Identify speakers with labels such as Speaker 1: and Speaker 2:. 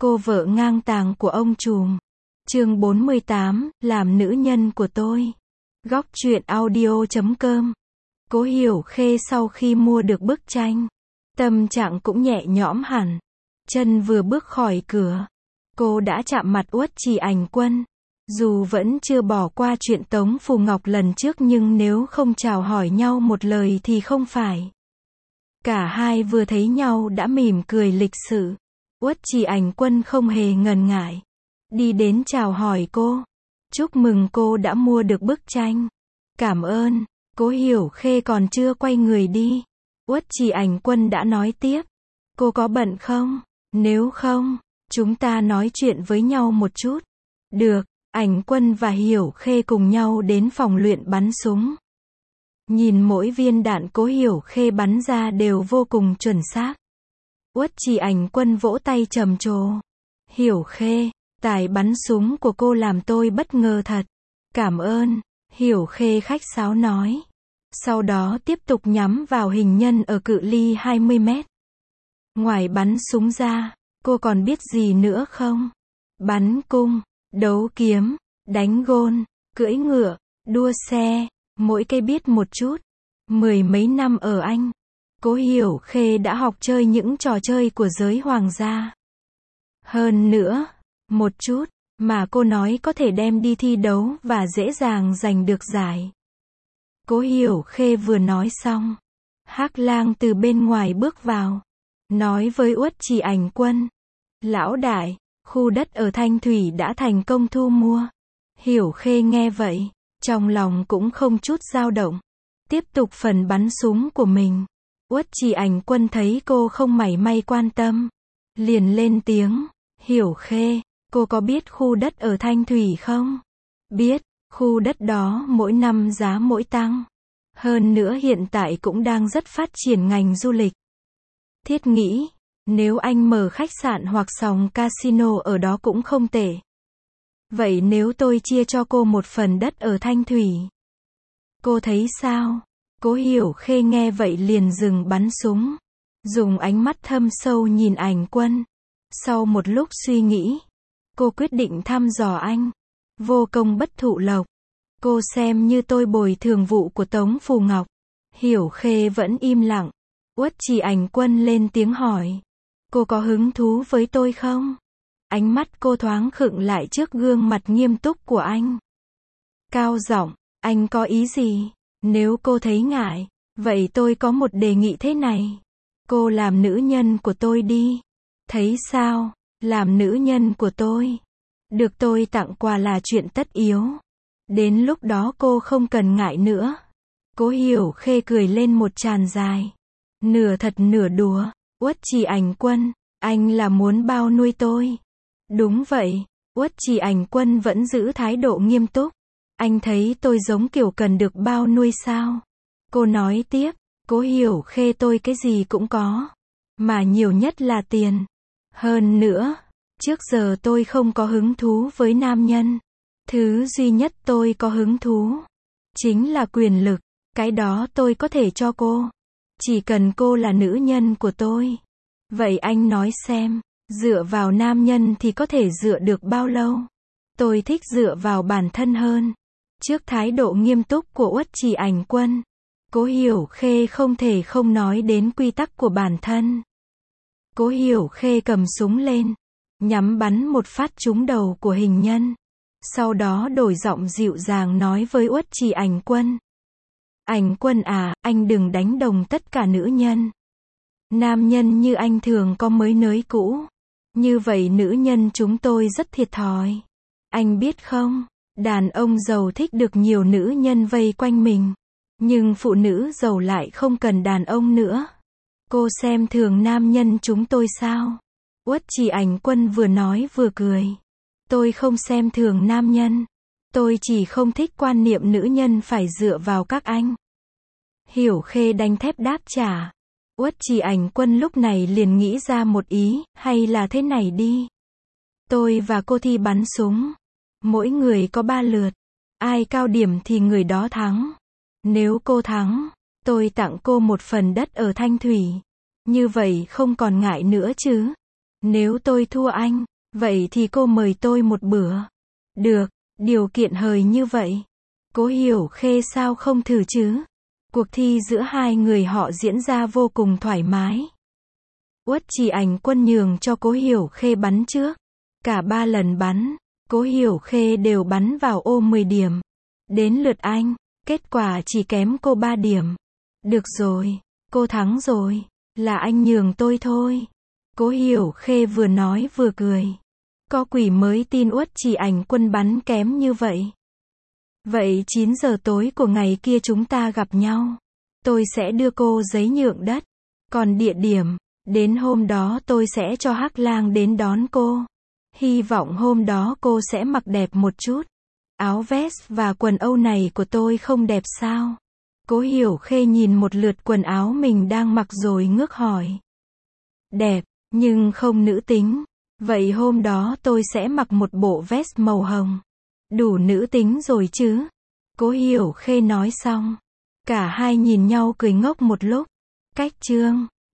Speaker 1: Cô vợ ngang tàng của ông trùm. Chương 48, làm nữ nhân của tôi. Góc truyện audio.com. Cố Hiểu Khê sau khi mua được bức tranh, tâm trạng cũng nhẹ nhõm hẳn. Chân vừa bước khỏi cửa, cô đã chạm mặt Uất Trì Ảnh Quân. Dù vẫn chưa bỏ qua chuyện Tống Phù Ngọc lần trước nhưng nếu không chào hỏi nhau một lời thì không phải. Cả hai vừa thấy nhau đã mỉm cười lịch sự. Uất Trì Ảnh Quân không hề ngần ngại, đi đến chào hỏi cô. Chúc mừng cô đã mua được bức tranh. Cảm ơn. Cố Hiểu Khê còn chưa quay người đi, Uất Trì Ảnh Quân đã nói tiếp. Cô có bận không? Nếu không, chúng ta nói chuyện với nhau một chút. Được. Ảnh Quân và Hiểu Khê cùng nhau đến phòng luyện bắn súng. Nhìn mỗi viên đạn Cố Hiểu Khê bắn ra đều vô cùng chuẩn xác. Uất Trì Ảnh Quân vỗ tay trầm trồ. Hiểu Khê, tài bắn súng của cô làm tôi bất ngờ thật. Cảm ơn, Hiểu Khê khách sáo nói. Sau đó tiếp tục nhắm vào hình nhân ở cự ly 20 mét. Ngoài bắn súng ra, cô còn biết gì nữa không? Bắn cung, đấu kiếm, đánh gôn, cưỡi ngựa, đua xe, mỗi cái biết một chút. Mười mấy năm ở Anh, Cố Hiểu Khê đã học chơi những trò chơi của giới hoàng gia. Hơn nữa, một chút, mà cô nói có thể đem đi thi đấu và dễ dàng giành được giải. Cố Hiểu Khê vừa nói xong, Hắc Lang từ bên ngoài bước vào, nói với Uất Trì Ảnh Quân. Lão đại, khu đất ở Thanh Thủy đã thành công thu mua. Hiểu Khê nghe vậy, trong lòng cũng không chút dao động. Tiếp tục phần bắn súng của mình. Uất Trì Ảnh Quân thấy cô không mảy may quan tâm, liền lên tiếng. Hiểu Khê, cô có biết khu đất ở Thanh Thủy không? Biết, khu đất đó mỗi năm giá mỗi tăng. Hơn nữa hiện tại cũng đang rất phát triển ngành du lịch. Thiết nghĩ, nếu anh mở khách sạn hoặc sòng casino ở đó cũng không tệ. Vậy nếu tôi chia cho cô một phần đất ở Thanh Thủy, cô thấy sao? Cố Hiểu Khê nghe vậy liền dừng bắn súng, dùng ánh mắt thâm sâu nhìn Ảnh Quân. Sau một lúc suy nghĩ, cô quyết định thăm dò anh. Vô công bất thụ lộc. Cô xem như tôi bồi thường vụ của Tống Phù Ngọc. Hiểu Khê vẫn im lặng. Uất Trì Ảnh Quân lên tiếng hỏi. Cô có hứng thú với tôi không? Ánh mắt cô thoáng khựng lại trước gương mặt nghiêm túc của anh. Cao giọng, anh có ý gì? Nếu cô thấy ngại, vậy tôi có một đề nghị thế này. Cô làm nữ nhân của tôi đi. Thấy sao? Làm nữ nhân của tôi. Được tôi tặng quà là chuyện tất yếu. Đến lúc đó cô không cần ngại nữa. Cố Hiểu Khê cười lên một tràng dài. Nửa thật nửa đùa. Uất Trì Ảnh Quân, anh là muốn bao nuôi tôi. Đúng vậy. Uất Trì Ảnh Quân vẫn giữ thái độ nghiêm túc. Anh thấy tôi giống kiểu cần được bao nuôi sao? Cô nói tiếp. Cố Hiểu Khê, tôi cái gì cũng có, mà nhiều nhất là tiền. Hơn nữa, trước giờ tôi không có hứng thú với nam nhân. Thứ duy nhất tôi có hứng thú chính là quyền lực. Cái đó tôi có thể cho cô. Chỉ cần cô là nữ nhân của tôi. Vậy anh nói xem, dựa vào nam nhân thì có thể dựa được bao lâu? Tôi thích dựa vào bản thân hơn. Trước thái độ nghiêm túc của Uất Trì Ảnh Quân, Cố Hiểu Khê không thể không nói đến quy tắc của bản thân. Cố Hiểu Khê cầm súng lên, nhắm bắn một phát trúng đầu của hình nhân. Sau đó đổi giọng dịu dàng nói với Uất Trì Ảnh Quân. Ảnh Quân à, anh đừng đánh đồng tất cả nữ nhân. Nam nhân như anh thường có mới nới cũ. Như vậy nữ nhân chúng tôi rất thiệt thòi. Anh biết không, đàn ông giàu thích được nhiều nữ nhân vây quanh mình. Nhưng phụ nữ giàu lại không cần đàn ông nữa. Cô xem thường nam nhân chúng tôi sao? Uất Trì Ảnh Quân vừa nói vừa cười. Tôi không xem thường nam nhân. Tôi chỉ không thích quan niệm nữ nhân phải dựa vào các anh. Hiểu Khê đanh thép đáp trả. Uất Trì Ảnh Quân lúc này liền nghĩ ra một ý, hay là thế này đi. Tôi và cô thi bắn súng. Mỗi người có 3 lượt. Ai cao điểm thì người đó thắng. Nếu cô thắng, tôi tặng cô một phần đất ở Thanh Thủy. Như vậy không còn ngại nữa chứ? Nếu tôi thua anh, vậy thì cô mời tôi một bữa. Được, điều kiện hời như vậy. Cố Hiểu Khê sao không thử chứ? Cuộc thi giữa hai người họ diễn ra vô cùng thoải mái. Uất Trì Ảnh Quân nhường cho Cố Hiểu Khê bắn trước. Cả 3 lần bắn, Cố Hiểu Khê đều bắn vào ô 10 điểm. Đến lượt anh, kết quả chỉ kém cô 3 điểm. Được rồi, cô thắng rồi, là anh nhường tôi thôi. Cố Hiểu Khê vừa nói vừa cười. Có quỷ mới tin Uất Trì Ảnh Quân bắn kém như vậy. Vậy 9 giờ tối của ngày kia chúng ta gặp nhau. Tôi sẽ đưa cô giấy nhượng đất. Còn địa điểm, đến hôm đó tôi sẽ cho Hắc Lang đến đón cô. Hy vọng hôm đó cô sẽ mặc đẹp một chút. Áo vest và quần âu này của tôi không đẹp sao? Cố Hiểu Khê nhìn một lượt quần áo mình đang mặc rồi ngước hỏi. Đẹp, nhưng không nữ tính. Vậy hôm đó tôi sẽ mặc một bộ vest màu hồng. Đủ nữ tính rồi chứ? Cố Hiểu Khê nói xong. Cả hai nhìn nhau cười ngốc một lúc. Cách chương